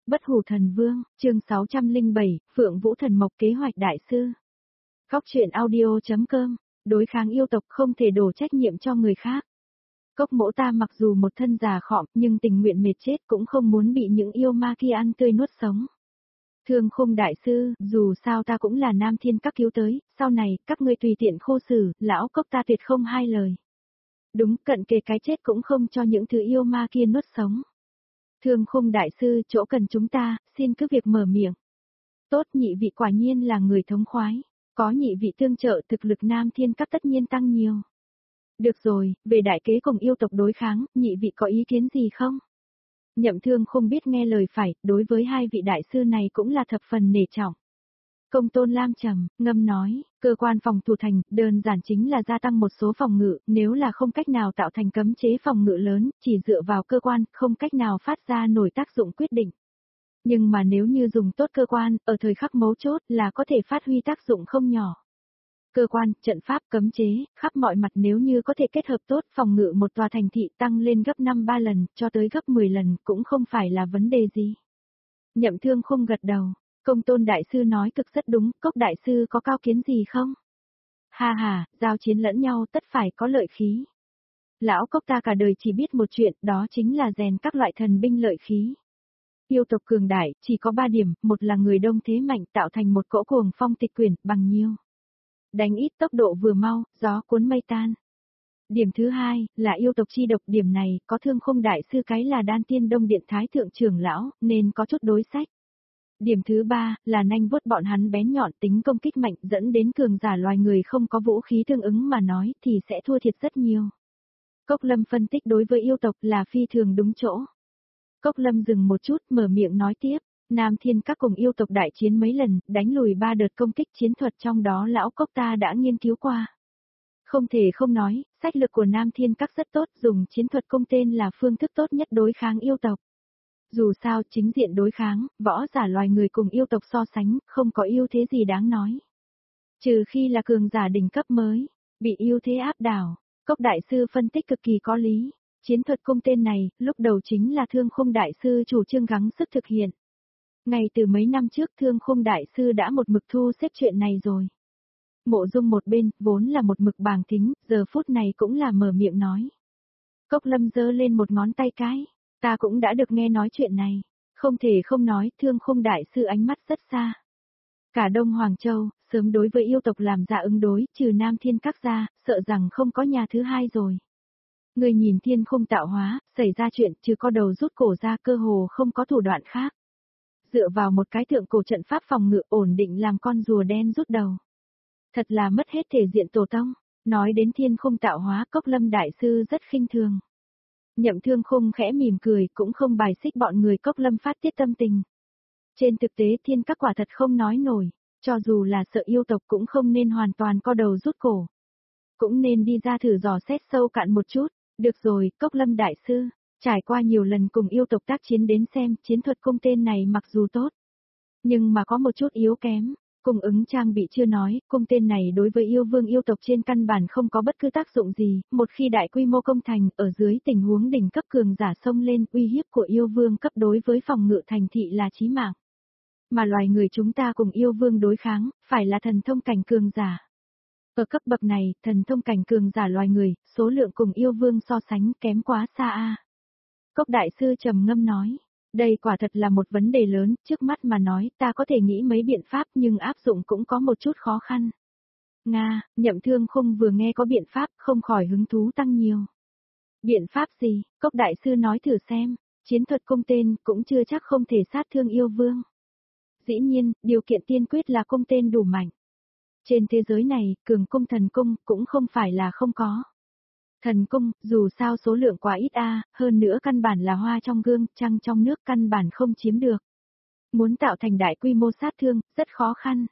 Bất hủ thần vương, chương 607, Phượng Vũ Thần Mộc kế hoạch đại sư. Góc truyện audio.com, đối kháng yêu tộc không thể đổ trách nhiệm cho người khác. Cốc mỗ ta mặc dù một thân già khọm nhưng tình nguyện mệt chết cũng không muốn bị những yêu ma kia ăn tươi nuốt sống. Thương Khung đại sư, dù sao ta cũng là Nam Thiên các cứu tới, sau này các ngươi tùy tiện khô xử, lão cốc ta tuyệt không hai lời. Đúng, cận kề cái chết cũng không cho những thứ yêu ma kia nuốt sống. Thương Khung đại sư, chỗ cần chúng ta, xin cứ việc mở miệng. Tốt, nhị vị quả nhiên là người thống khoái, có nhị vị tương trợ thực lực Nam Thiên các tất nhiên tăng nhiều. Được rồi, về đại kế cùng yêu tộc đối kháng, nhị vị có ý kiến gì không? Nhậm Thương không biết nghe lời phải, đối với hai vị đại sư này cũng là thập phần nể trọng. Công Tôn Lam trầm ngâm nói, cơ quan phòng thủ thành, đơn giản chính là gia tăng một số phòng ngự, nếu là không cách nào tạo thành cấm chế phòng ngự lớn, chỉ dựa vào cơ quan, không cách nào phát ra nổi tác dụng quyết định. Nhưng mà nếu như dùng tốt cơ quan, ở thời khắc mấu chốt là có thể phát huy tác dụng không nhỏ. Cơ quan, trận pháp, cấm chế, khắp mọi mặt nếu như có thể kết hợp tốt phòng ngự một tòa thành thị tăng lên gấp 5-3 lần, cho tới gấp 10 lần cũng không phải là vấn đề gì. Nhậm Thương không gật đầu. Công Tôn đại sư nói cực rất đúng, Cốc đại sư có cao kiến gì không? Ha ha, giao chiến lẫn nhau tất phải có lợi khí. Lão Cốc ta cả đời chỉ biết một chuyện, đó chính là rèn các loại thần binh lợi khí. Yêu tộc cường đại, chỉ có 3 điểm, một là người đông thế mạnh tạo thành một cỗ cuồng phong tịch quyển, bằng nhiêu. Đánh ít tốc độ vừa mau, gió cuốn mây tan. Điểm thứ hai, là yêu tộc chi độc, điểm này, có Thương Khung đại sư cái là Đan Tiên Đông Điện Thái Thượng trưởng lão, nên có chút đối sách. Điểm thứ ba, là nanh vuốt bọn hắn bén nhọn tính công kích mạnh dẫn đến cường giả loài người không có vũ khí tương ứng mà nói thì sẽ thua thiệt rất nhiều. Cốc Lâm phân tích đối với yêu tộc là phi thường đúng chỗ. Cốc Lâm dừng một chút mở miệng nói tiếp, Nam Thiên các cùng yêu tộc đại chiến mấy lần, đánh lùi 3 đợt công kích chiến thuật trong đó lão Cốc ta đã nghiên cứu qua. Không thể không nói, sách lược của Nam Thiên các rất tốt, dùng chiến thuật cung tên là phương thức tốt nhất đối kháng yêu tộc. Dù sao chính diện đối kháng, võ giả loài người cùng yêu tộc so sánh, không có ưu thế gì đáng nói. Trừ khi là cường giả đỉnh cấp mới, bị ưu thế áp đảo, Cốc đại sư phân tích cực kỳ có lý. Chiến thuật cung tên này, lúc đầu chính là Thương Khung đại sư chủ trương gắng sức thực hiện. Ngay từ mấy năm trước Thương Khung đại sư đã một mực thu xếp chuyện này rồi. Mộ Dung một bên, vốn là một mực bàng thính, giờ phút này cũng là mở miệng nói. Cốc Lâm giơ lên một ngón tay cái. Ta cũng đã được nghe nói chuyện này, không thể không nói Thương Khung đại sư ánh mắt rất xa. Cả Đông Hoàng Châu, sớm đối với yêu tộc làm ra ứng đối, trừ Nam Thiên các ra, sợ rằng không có nhà thứ hai rồi. Người nhìn Thiên Khung tạo hóa, xảy ra chuyện trừ có đầu rút cổ ra cơ hồ không có thủ đoạn khác. Dựa vào một cái thượng cổ trận pháp phòng ngự ổn định làm con rùa đen rút đầu. Thật là mất hết thể diện tổ tông, nói đến Thiên Khung tạo hóa Cốc Lâm đại sư rất khinh thường. Nhậm Thương Khung khẽ mỉm cười cũng không bài xích bọn người Cốc Lâm phát tiết tâm tình. Trên thực tế Thiên các quả thật không nói nổi, cho dù là sợ yêu tộc cũng không nên hoàn toàn co đầu rút cổ. Cũng nên đi ra thử dò xét sâu cạn một chút, được rồi Cốc Lâm đại sư, trải qua nhiều lần cùng yêu tộc tác chiến đến xem chiến thuật cung tên này mặc dù tốt. Nhưng mà có một chút yếu kém. Cung ứng trang bị chưa nói, cung tên này đối với yêu vương yêu tộc trên căn bản không có bất cứ tác dụng gì, một khi đại quy mô công thành, ở dưới tình huống đỉnh cấp cường giả xông lên, uy hiếp của yêu vương cấp đối với phòng ngự thành thị là chí mạng. Mà loài người chúng ta cùng yêu vương đối kháng, phải là thần thông cảnh cường giả. Ở cấp bậc này, thần thông cảnh cường giả loài người, số lượng cùng yêu vương so sánh kém quá xa a. Cốc đại sư trầm ngâm nói. Đây quả thật là một vấn đề lớn, trước mắt mà nói ta có thể nghĩ mấy biện pháp nhưng áp dụng cũng có một chút khó khăn. Nga, Nhậm Thương Khung vừa nghe có biện pháp không khỏi hứng thú tăng nhiều. Biện pháp gì, Cốc đại sư nói thử xem, chiến thuật cung tên cũng chưa chắc không thể sát thương yêu vương. Dĩ nhiên, điều kiện tiên quyết là cung tên đủ mạnh. Trên thế giới này, cường cung thần cung cũng không phải là không có. Thần cung, dù sao số lượng quá ít hơn nữa căn bản là hoa trong gương, trăng trong nước căn bản không chiếm được. Muốn tạo thành đại quy mô sát thương, rất khó khăn.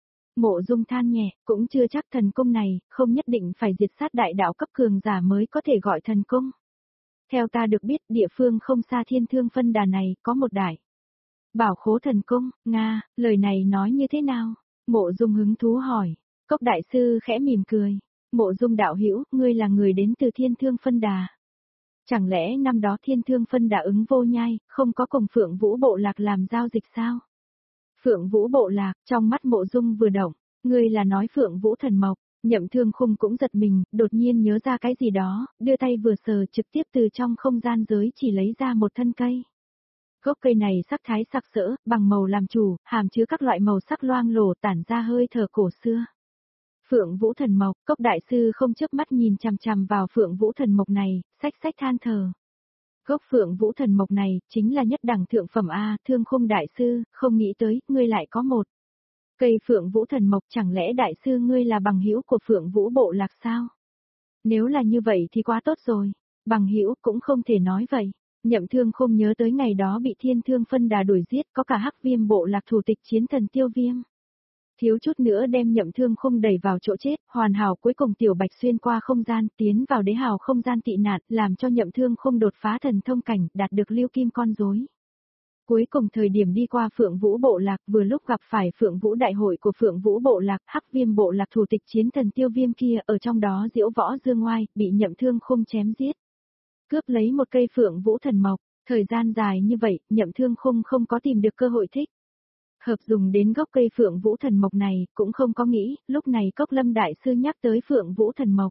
Mộ Dung than nhẹ, cũng chưa chắc thần cung này, không nhất định phải diệt sát đại đạo cấp cường giả mới có thể gọi thần cung. Theo ta được biết, địa phương không xa Thiên Thương Phân Đà này, có một đại bảo khố thần cung, Nga, lời này nói như thế nào? Mộ Dung hứng thú hỏi, Cốc đại sư khẽ mỉm cười. Mộ Dung đạo hữu, ngươi là người đến từ Thiên Thương Phân Đà. Chẳng lẽ năm đó Thiên Thương Phân đã ứng Vô Nhai, không có cùng Phượng Vũ Bộ Lạc làm giao dịch sao? Phượng Vũ Bộ Lạc, trong mắt Mộ Dung vừa động, ngươi là nói Phượng Vũ Thần Mộc. Nhậm Thương Khung cũng giật mình, đột nhiên nhớ ra cái gì đó, đưa tay vừa sờ trực tiếp từ trong không gian giới chỉ lấy ra một thân cây. Gốc cây này sắc thái sặc sỡ, bằng màu làm chủ, hàm chứa các loại màu sắc loang lổ tản ra hơi thở cổ xưa. Phượng Vũ Thần Mộc, Cốc đại sư không chớp mắt nhìn chằm chằm vào Phượng Vũ Thần Mộc này, xách than thở. Gốc Phượng Vũ Thần Mộc này, chính là nhất đẳng thượng phẩm A, Thương Khung đại sư, không nghĩ tới, ngươi lại có một. Cây Phượng Vũ Thần Mộc, chẳng lẽ đại sư ngươi là bằng hữu của Phượng Vũ Bộ Lạc sao? Nếu là như vậy thì quá tốt rồi, bằng hữu cũng không thể nói vậy. Nhậm Thương Khung nhớ tới ngày đó bị Thiên Thương Phân Đà đuổi giết, có cả Hắc Viêm Bộ Lạc thủ tịch chiến thần Tiêu Viêm. Thiếu chút nữa đem Nhậm Thương Khung đẩy vào chỗ chết, hoàn hảo cuối cùng Tiểu Bạch xuyên qua không gian, tiến vào đế hào không gian tị nạn, làm cho Nhậm Thương Khung đột phá thần thông cảnh, đạt được Lưu Kim con rối. Cuối cùng thời điểm đi qua Phượng Vũ Bộ Lạc, vừa lúc gặp phải Phượng Vũ Đại hội của Phượng Vũ Bộ Lạc, Hắc Viêm Bộ Lạc thủ tịch chiến thần Tiêu Viêm kia, ở trong đó diễu võ dương ngoai, bị Nhậm Thương Khung chém giết. Cướp lấy một cây Phượng Vũ Thần Mộc, thời gian dài như vậy, Nhậm Thương Khung không có tìm được cơ hội thích hợp dùng đến gốc cây Phượng Vũ Thần Mộc này, cũng không có nghĩ, lúc này Cốc Lâm đại sư nhắc tới Phượng Vũ Thần Mộc.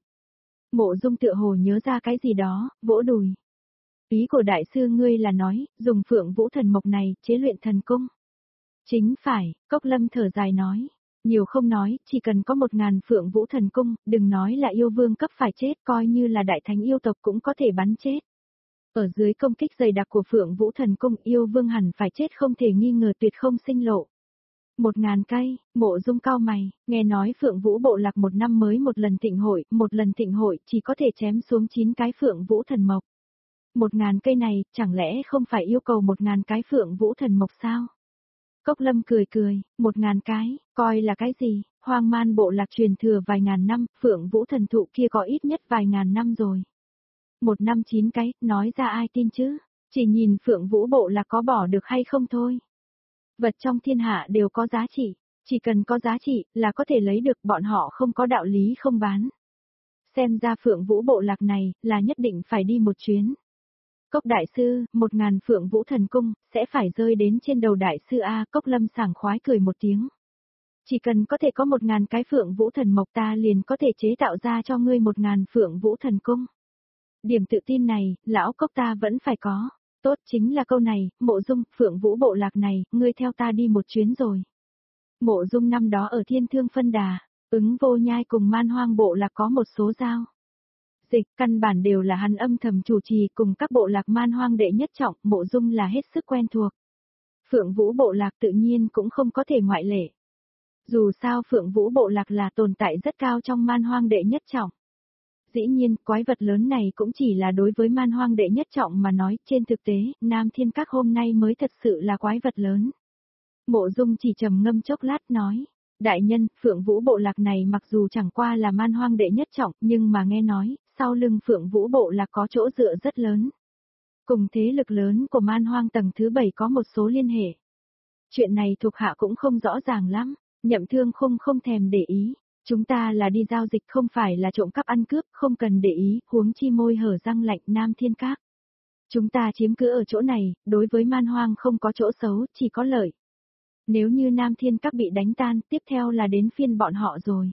Mộ Dung tựa hồ nhớ ra cái gì đó, vỗ đùi. Ý của đại sư ngươi là nói, dùng Phượng Vũ Thần Mộc này, chế luyện thần cung. Chính phải, Cốc Lâm thở dài nói. Nhiều không nói, chỉ cần có 1000 Phượng Vũ Thần Cung, đừng nói là yêu vương cấp phải chết, coi như là đại thánh yêu tộc cũng có thể bắn chết. Ở dưới công kích dày đặc của Phượng Vũ Thần Cung, yêu vương hẳn phải chết không thể nghi ngờ, tuyệt không sinh lộ. 1000 cây, Mộ Dung cao mày, nghe nói Phượng Vũ Bộ Lạc một năm mới một lần thịnh hội chỉ có thể chém xuống 9 cái Phượng Vũ Thần Mộc. 1000 cây này, chẳng lẽ không phải yêu cầu 1000 cái Phượng Vũ Thần Mộc sao? Cốc Lâm cười, 1000 cái, coi là cái gì, Hoang Man Bộ Lạc truyền thừa vài ngàn năm, Phượng Vũ Thần Thụ kia có ít nhất vài ngàn năm rồi. 1 năm 9 cái, nói ra ai tin chứ, chỉ nhìn Phượng Vũ Bộ Lạc có bỏ được hay không thôi. Vật trong thiên hạ đều có giá trị, chỉ cần có giá trị là có thể lấy được, bọn họ không có đạo lý không bán. Xem ra Phượng Vũ Bộ Lạc này là nhất định phải đi một chuyến. Cốc đại sư, 1000 Phượng Vũ Thần Cung, sẽ phải rơi đến trên đầu đại sư A. Cốc Lâm sảng khoái cười một tiếng. Chỉ cần có thể có 1000 cái Phượng Vũ Thần Mộc ta liền có thể chế tạo ra cho ngươi 1000 Phượng Vũ Thần Cung. Điểm tự tin này, lão Cốc ta vẫn phải có. Tốt chính là câu này, Mộ Dung, Phượng Vũ Bộ Lạc này, ngươi theo ta đi một chuyến rồi. Mộ Dung năm đó ở Thiên Thương Phân Đà, ứng Vô Nhai cùng Man Hoang Bộ Lạc có một số giao dịch, căn bản đều là hắn âm thầm chủ trì cùng các bộ lạc Man Hoang đệ nhất trọng, Mộ Dung là hết sức quen thuộc. Phượng Vũ Bộ Lạc tự nhiên cũng không có thể ngoại lệ. Dù sao Phượng Vũ Bộ Lạc là tồn tại rất cao trong Man Hoang đệ nhất trọng. Dĩ nhiên, quái vật lớn này cũng chỉ là đối với Man Hoang đệ nhất trọng mà nói, trên thực tế, Nam Thiên Các hôm nay mới thật sự là quái vật lớn. Mộ Dung chỉ trầm ngâm chốc lát nói, đại nhân, Phượng Vũ Bộ Lạc này mặc dù chẳng qua là Man Hoang đệ nhất trọng, nhưng mà nghe nói, sau lưng Phượng Vũ Bộ Lạc có chỗ dựa rất lớn. Cùng thế lực lớn của Man Hoang tầng thứ 7 có một số liên hệ. Chuyện này thuộc hạ cũng không rõ ràng lắm, Nhậm Thương Khung không thèm để ý. Chúng ta là đi giao dịch không phải là trộm cắp ăn cướp, không cần để ý, huống chi môi hở răng lạnh Nam Thiên Các. Chúng ta chiếm cứ ở chỗ này, đối với Man Hoang không có chỗ xấu, chỉ có lợi. Nếu như Nam Thiên Các bị đánh tan, tiếp theo là đến phiên bọn họ rồi.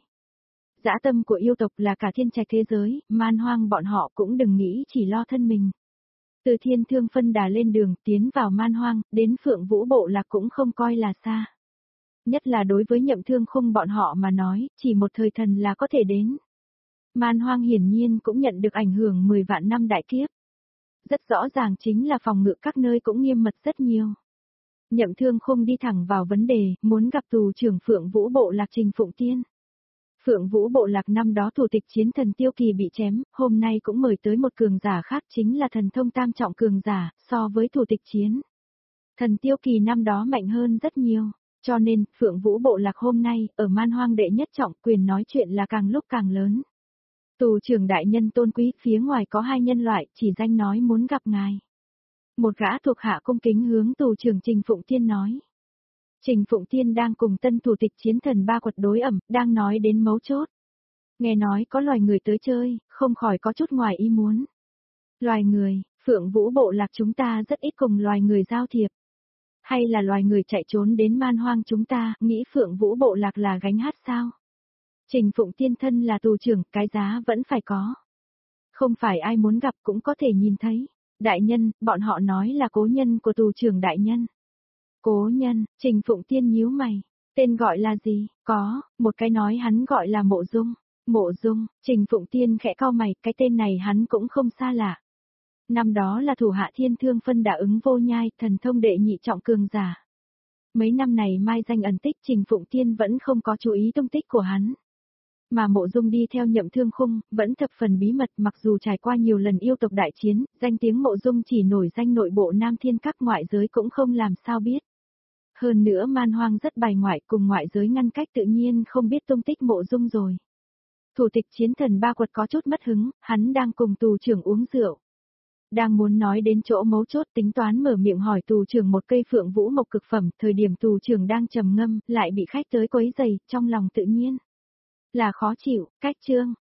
Dã tâm của yêu tộc là cả thiên trạch thế giới, Man Hoang bọn họ cũng đừng nghĩ chỉ lo thân mình. Từ Thiên Thương Phân Đà lên đường tiến vào Man Hoang, đến Phượng Vũ Bộ Lạc cũng không coi là xa. Nhất là đối với Nhậm Thương Khung bọn họ mà nói, chỉ một thời thần là có thể đến. Man Hoang hiển nhiên cũng nhận được ảnh hưởng 10 vạn năm đại kiếp. Rất rõ ràng chính là phòng ngự các nơi cũng nghiêm mật rất nhiều. Nhậm Thương Khung đi thẳng vào vấn đề, muốn gặp tù trưởng Phượng Vũ Bộ Lạc Trình Phụng Tiên. Phượng Vũ Bộ Lạc năm đó thủ tịch chiến thần Tiêu Kỳ bị chém, hôm nay cũng mời tới một cường giả khác chính là thần thông tam trọng cường giả, so với thủ tịch chiến. Thần Tiêu Kỳ năm đó mạnh hơn rất nhiều. Cho nên, Phượng Vũ Bộ Lạc hôm nay, ở Man Hoang đệ nhất trọng, quyền nói chuyện là càng lúc càng lớn. Tù trưởng đại nhân tôn quý, phía ngoài có 2 nhân loại, chỉ danh nói muốn gặp ngài. Một gã thuộc hạ cung kính hướng tù trưởng Trình Phụng Tiên nói. Trình Phụng Tiên đang cùng tân thủ tịch chiến thần Ba Quật đối ẩm, đang nói đến mấu chốt. Nghe nói có loài người tới chơi, không khỏi có chút ngoài ý muốn. Loài người, Phượng Vũ bộ lạc chúng ta rất ít cùng loài người giao thiệp. Hay là loài người chạy trốn đến man hoang chúng ta, nghĩ Phượng Vũ bộ lạc là gánh hát sao? Trình Phụng Tiên thân là tù trưởng, cái giá vẫn phải có. Không phải ai muốn gặp cũng có thể nhìn thấy. Đại nhân, bọn họ nói là cố nhân của tù trưởng đại nhân. Cố nhân, Trình Phụng Tiên nhíu mày. Tên gọi là gì? Có, một cái nói hắn gọi là Mộ Dung. Mộ Dung, Trình Phụng Tiên khẽ cau mày, cái tên này hắn cũng không xa lạ. Năm đó là thủ hạ Thiên Thương Phân đã ứng vô nhai, thần thông đệ nhị trọng cường giả. Mấy năm này mai danh ẩn tích, Trình Phụng Tiên vẫn không có chú ý tung tích của hắn. Mà Mộ Dung đi theo Nhậm Thương Khung, vẫn thập phần bí mật, mặc dù trải qua nhiều lần yêu tộc đại chiến, danh tiếng Mộ Dung chỉ nổi danh nội bộ Nam Thiên các, ngoại giới cũng không làm sao biết. Hơn nữa man hoang rất bài ngoại, cùng ngoại giới ngăn cách, tự nhiên không biết tung tích Mộ Dung rồi. Thủ tịch chiến thần Ba Quật có chút mất hứng, hắn đang cùng tù trưởng uống rượu. Đang muốn nói đến chỗ mấu chốt, tính toán mở miệng hỏi tù trưởng một cây Phượng Vũ mộc cực phẩm, thời điểm tù trưởng đang trầm ngâm, lại bị khách tới quấy rầy, trong lòng tự nhiên là khó chịu. Cách chương